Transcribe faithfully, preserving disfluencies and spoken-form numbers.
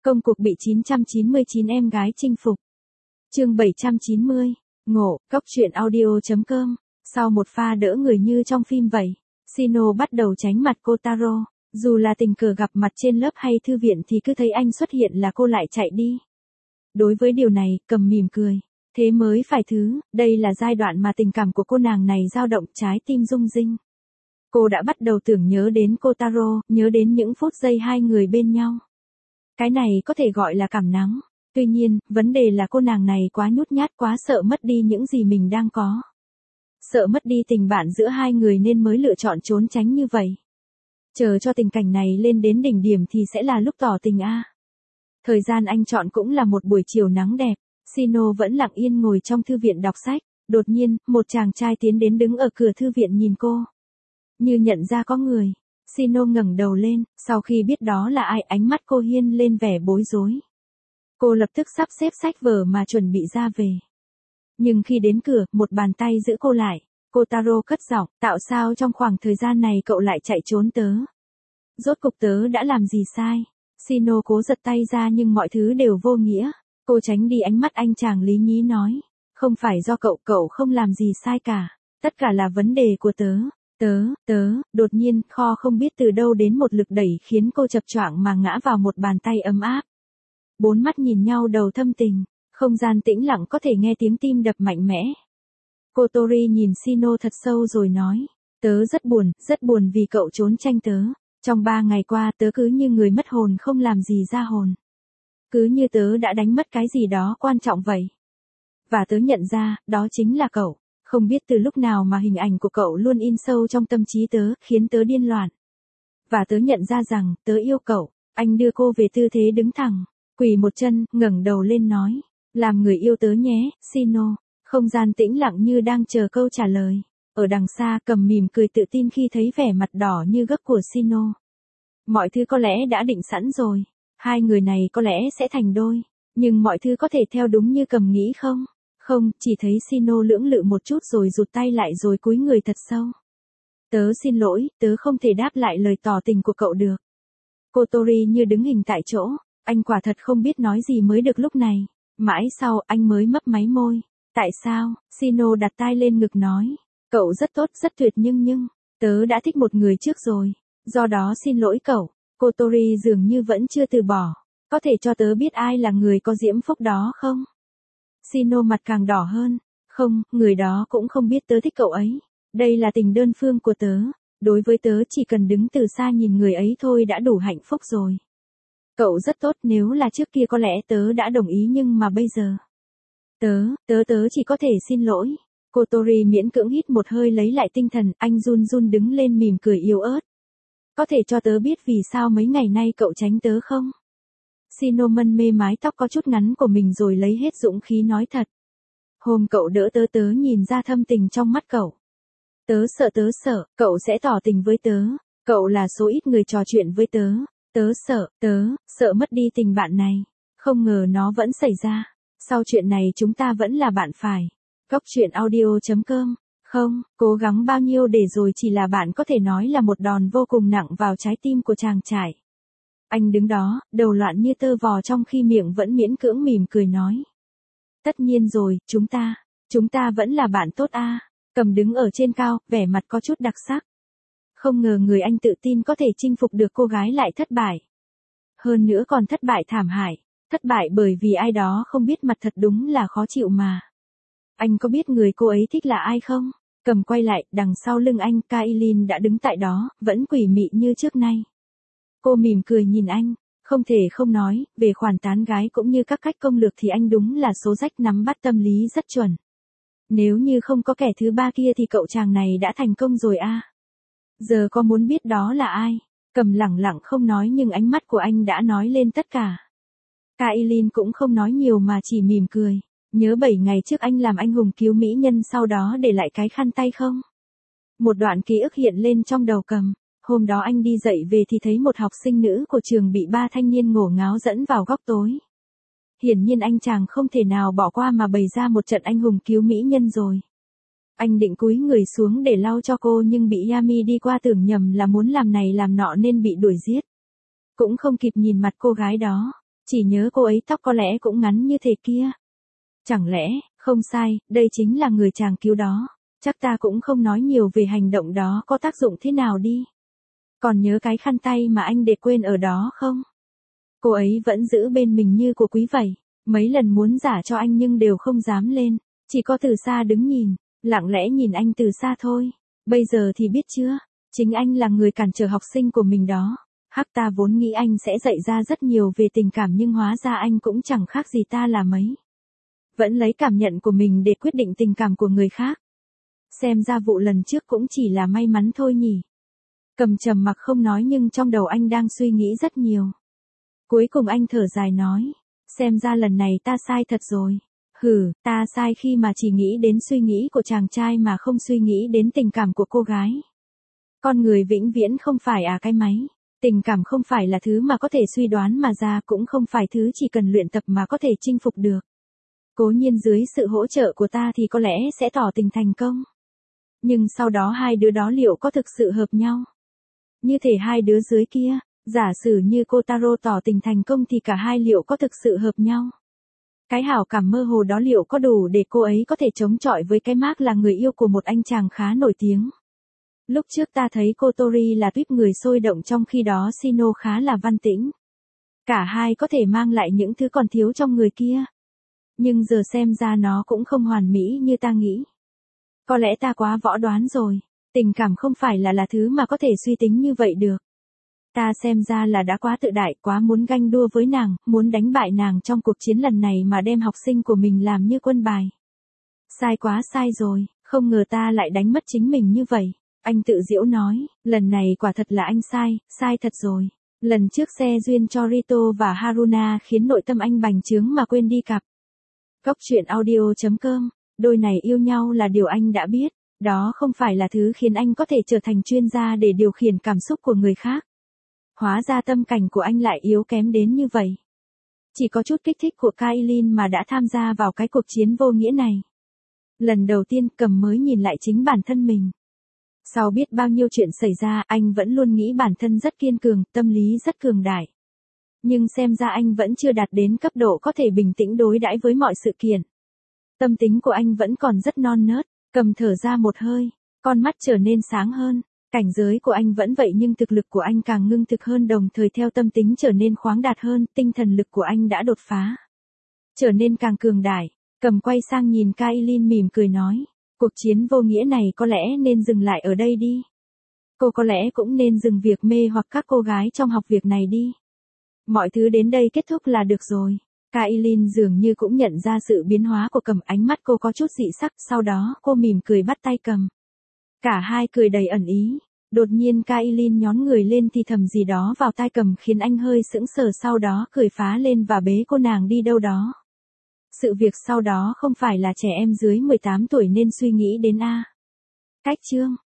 Công cuộc bị chín trăm chín mươi chín em gái chinh phục. Chương bảy trăm chín mươi. Ngộ, Cóc truyện audio chấm com. Sau một pha đỡ người như trong phim vậy, Shino bắt đầu tránh mặt Kotaro. Dù là tình cờ gặp mặt trên lớp hay thư viện thì cứ thấy anh xuất hiện là cô lại chạy đi. Đối với điều này, Cầm mỉm cười. Thế mới phải thứ, đây là giai đoạn mà tình cảm của cô nàng này dao động, trái tim rung rinh. Cô đã bắt đầu tưởng nhớ đến Kotaro, nhớ đến những phút giây hai người bên nhau. Cái này có thể gọi là cảm nắng. Tuy nhiên, vấn đề là cô nàng này quá nhút nhát, quá sợ mất đi những gì mình đang có. Sợ mất đi tình bạn giữa hai người nên mới lựa chọn trốn tránh như vậy. Chờ cho tình cảnh này lên đến đỉnh điểm thì sẽ là lúc tỏ tình a. Thời gian anh chọn cũng là một buổi chiều nắng đẹp. Shino vẫn lặng yên ngồi trong thư viện đọc sách. Đột nhiên, một chàng trai tiến đến đứng ở cửa thư viện nhìn cô. Như nhận ra có người, Shino ngẩng đầu lên, sau khi biết đó là ai, ánh mắt cô hiên lên vẻ bối rối. Cô lập tức sắp xếp sách vở mà chuẩn bị ra về. Nhưng khi đến cửa, một bàn tay giữ cô lại. Kotaro cất giọng, tạo sao trong khoảng thời gian này cậu lại chạy trốn tớ? Rốt cục tớ đã làm gì sai? Shino cố giật tay ra nhưng mọi thứ đều vô nghĩa. Cô tránh đi ánh mắt anh chàng lý nhí nói. Không phải do cậu, cậu không làm gì sai cả. Tất cả là vấn đề của tớ. Tớ, tớ, đột nhiên, kho không biết từ đâu đến một lực đẩy khiến cô chập choạng mà ngã vào một bàn tay ấm áp. Bốn mắt nhìn nhau đầu thâm tình, không gian tĩnh lặng có thể nghe tiếng tim đập mạnh mẽ. Kotori nhìn Shino thật sâu rồi nói, tớ rất buồn, rất buồn vì cậu trốn tranh tớ. Trong ba ngày qua tớ cứ như người mất hồn không làm gì ra hồn. Cứ như tớ đã đánh mất cái gì đó quan trọng vậy. Và tớ nhận ra, đó chính là cậu. Không biết từ lúc nào mà hình ảnh của cậu luôn in sâu trong tâm trí tớ, khiến tớ điên loạn. Và tớ nhận ra rằng, tớ yêu cậu. Anh đưa cô về tư thế đứng thẳng, quỳ một chân, ngẩng đầu lên nói, làm người yêu tớ nhé, Shino. Không gian tĩnh lặng như đang chờ câu trả lời. Ở đằng xa, Cầm mỉm cười tự tin khi thấy vẻ mặt đỏ như gấc của Shino. Mọi thứ có lẽ đã định sẵn rồi. Hai người này có lẽ sẽ thành đôi. Nhưng mọi thứ có thể theo đúng như Cầm nghĩ không? Không, chỉ thấy Shino lưỡng lự một chút rồi rụt tay lại rồi cúi người thật sâu. Tớ xin lỗi, tớ không thể đáp lại lời tỏ tình của cậu được. Kotori như đứng hình tại chỗ, anh quả thật không biết nói gì mới được lúc này. Mãi sau, anh mới mấp máy môi. Tại sao? Shino đặt tai lên ngực nói. Cậu rất tốt, rất tuyệt nhưng nhưng, tớ đã thích một người trước rồi. Do đó xin lỗi cậu. Kotori dường như vẫn chưa từ bỏ. Có thể cho tớ biết ai là người có diễm phúc đó không? Shino mặt càng đỏ hơn. Không, người đó cũng không biết tớ thích cậu ấy. Đây là tình đơn phương của tớ. Đối với tớ chỉ cần đứng từ xa nhìn người ấy thôi đã đủ hạnh phúc rồi. Cậu rất tốt, nếu là trước kia có lẽ tớ đã đồng ý nhưng mà bây giờ. Tớ, tớ tớ chỉ có thể xin lỗi. Kotori miễn cưỡng hít một hơi lấy lại tinh thần, anh run run đứng lên mỉm cười yếu ớt. Có thể cho tớ biết vì sao mấy ngày nay cậu tránh tớ không? Shino mân mê mái tóc có chút ngắn của mình rồi lấy hết dũng khí nói thật. Hôm cậu đỡ tớ tớ nhìn ra thâm tình trong mắt cậu. Tớ sợ tớ sợ, cậu sẽ tỏ tình với tớ. Cậu là số ít người trò chuyện với tớ. Tớ sợ, tớ, sợ mất đi tình bạn này. Không ngờ nó vẫn xảy ra. Sau chuyện này chúng ta vẫn là bạn phải. Cóc truyện audio chấm com. Không, cố gắng bao nhiêu để rồi chỉ là bạn có thể nói là một đòn vô cùng nặng vào trái tim của chàng trai. Anh đứng đó, đầu loạn như tơ vò trong khi miệng vẫn miễn cưỡng mỉm cười nói. Tất nhiên rồi, chúng ta, chúng ta vẫn là bạn tốt a. Cầm đứng ở trên cao, vẻ mặt có chút đặc sắc. Không ngờ người anh tự tin có thể chinh phục được cô gái lại thất bại. Hơn nữa còn thất bại thảm hại. Thất bại bởi vì ai đó không biết mặt thật đúng là khó chịu mà. Anh có biết người cô ấy thích là ai không? Cầm quay lại, đằng sau lưng anh, Kailin đã đứng tại đó, vẫn quỷ mị như trước nay. Cô mỉm cười nhìn anh, không thể không nói, về khoản tán gái cũng như các cách công lược thì anh đúng là số rách nắm bắt tâm lý rất chuẩn. Nếu như không có kẻ thứ ba kia thì cậu chàng này đã thành công rồi a. Giờ có muốn biết đó là ai? Cầm lẳng lặng không nói nhưng ánh mắt của anh đã nói lên tất cả. Kailin cũng không nói nhiều mà chỉ mỉm cười. Nhớ bảy ngày trước anh làm anh hùng cứu mỹ nhân sau đó để lại cái khăn tay không? Một đoạn ký ức hiện lên trong đầu Cầm. Hôm đó anh đi dạy về thì thấy một học sinh nữ của trường bị ba thanh niên ngổ ngáo dẫn vào góc tối. Hiển nhiên anh chàng không thể nào bỏ qua mà bày ra một trận anh hùng cứu mỹ nhân rồi. Anh định cúi người xuống để lau cho cô nhưng bị Yami đi qua tưởng nhầm là muốn làm này làm nọ nên bị đuổi giết. Cũng không kịp nhìn mặt cô gái đó. Chỉ nhớ cô ấy tóc có lẽ cũng ngắn như thế kia. Chẳng lẽ, không sai, đây chính là người chàng cứu đó. Chắc ta cũng không nói nhiều về hành động đó có tác dụng thế nào đi. Còn nhớ cái khăn tay mà anh để quên ở đó không? Cô ấy vẫn giữ bên mình như của quý vậy. Mấy lần muốn giả cho anh nhưng đều không dám lên. Chỉ có từ xa đứng nhìn, lặng lẽ nhìn anh từ xa thôi. Bây giờ thì biết chưa? Chính anh là người cản trở học sinh của mình đó. Hắc, ta vốn nghĩ anh sẽ dạy ra rất nhiều về tình cảm nhưng hóa ra anh cũng chẳng khác gì ta là mấy. Vẫn lấy cảm nhận của mình để quyết định tình cảm của người khác. Xem ra vụ lần trước cũng chỉ là may mắn thôi nhỉ. Cầm trầm mặc không nói nhưng trong đầu anh đang suy nghĩ rất nhiều. Cuối cùng anh thở dài nói. Xem ra lần này ta sai thật rồi. Hừ, ta sai khi mà chỉ nghĩ đến suy nghĩ của chàng trai mà không suy nghĩ đến tình cảm của cô gái. Con người vĩnh viễn không phải à cái máy. Tình cảm không phải là thứ mà có thể suy đoán mà ra, cũng không phải thứ chỉ cần luyện tập mà có thể chinh phục được. Cố nhiên dưới sự hỗ trợ của ta thì có lẽ sẽ tỏ tình thành công. Nhưng sau đó hai đứa đó liệu có thực sự hợp nhau? Như thể hai đứa dưới kia, giả sử như cô Taro tỏ tình thành công thì cả hai liệu có thực sự hợp nhau? Cái hảo cảm mơ hồ đó liệu có đủ để cô ấy có thể chống chọi với cái mác là người yêu của một anh chàng khá nổi tiếng? Lúc trước ta thấy cô Tori là tuýp người sôi động trong khi đó Shino khá là văn tĩnh. Cả hai có thể mang lại những thứ còn thiếu trong người kia. Nhưng giờ xem ra nó cũng không hoàn mỹ như ta nghĩ. Có lẽ ta quá võ đoán rồi. Tình cảm không phải là là thứ mà có thể suy tính như vậy được. Ta xem ra là đã quá tự đại, quá muốn ganh đua với nàng, muốn đánh bại nàng trong cuộc chiến lần này mà đem học sinh của mình làm như quân bài. Sai quá sai rồi, không ngờ ta lại đánh mất chính mình như vậy. Anh tự giễu nói, lần này quả thật là anh sai, sai thật rồi. Lần trước xe duyên cho Rito và Haruna khiến nội tâm anh bành trướng mà quên đi cặp. Góc truyện audio chấm com, đôi này yêu nhau là điều anh đã biết, đó không phải là thứ khiến anh có thể trở thành chuyên gia để điều khiển cảm xúc của người khác. Hóa ra tâm cảnh của anh lại yếu kém đến như vậy. Chỉ có chút kích thích của Kailin mà đã tham gia vào cái cuộc chiến vô nghĩa này. Lần đầu tiên Cầm mới nhìn lại chính bản thân mình. Sau biết bao nhiêu chuyện xảy ra, anh vẫn luôn nghĩ bản thân rất kiên cường, tâm lý rất cường đại. Nhưng xem ra anh vẫn chưa đạt đến cấp độ có thể bình tĩnh đối đãi với mọi sự kiện. Tâm tính của anh vẫn còn rất non nớt. Cầm thở ra một hơi, con mắt trở nên sáng hơn. Cảnh giới của anh vẫn vậy nhưng thực lực của anh càng ngưng thực hơn, đồng thời theo tâm tính trở nên khoáng đạt hơn, tinh thần lực của anh đã đột phá. Trở nên càng cường đại. Cầm quay sang nhìn Kailin mỉm cười nói. Cuộc chiến vô nghĩa này có lẽ nên dừng lại ở đây đi. Cô có lẽ cũng nên dừng việc mê hoặc các cô gái trong học việc này đi. Mọi thứ đến đây kết thúc là được rồi. Kailin dường như cũng nhận ra sự biến hóa của Cầm, ánh mắt cô có chút dị sắc, sau đó cô mỉm cười bắt tay Cầm. Cả hai cười đầy ẩn ý. Đột nhiên Kailin nhón người lên thì thầm gì đó vào tai Cầm khiến anh hơi sững sờ, sau đó cười phá lên và bế cô nàng đi đâu đó. Sự việc sau đó không phải là trẻ em dưới mười tám tuổi nên suy nghĩ đến a. Cách chương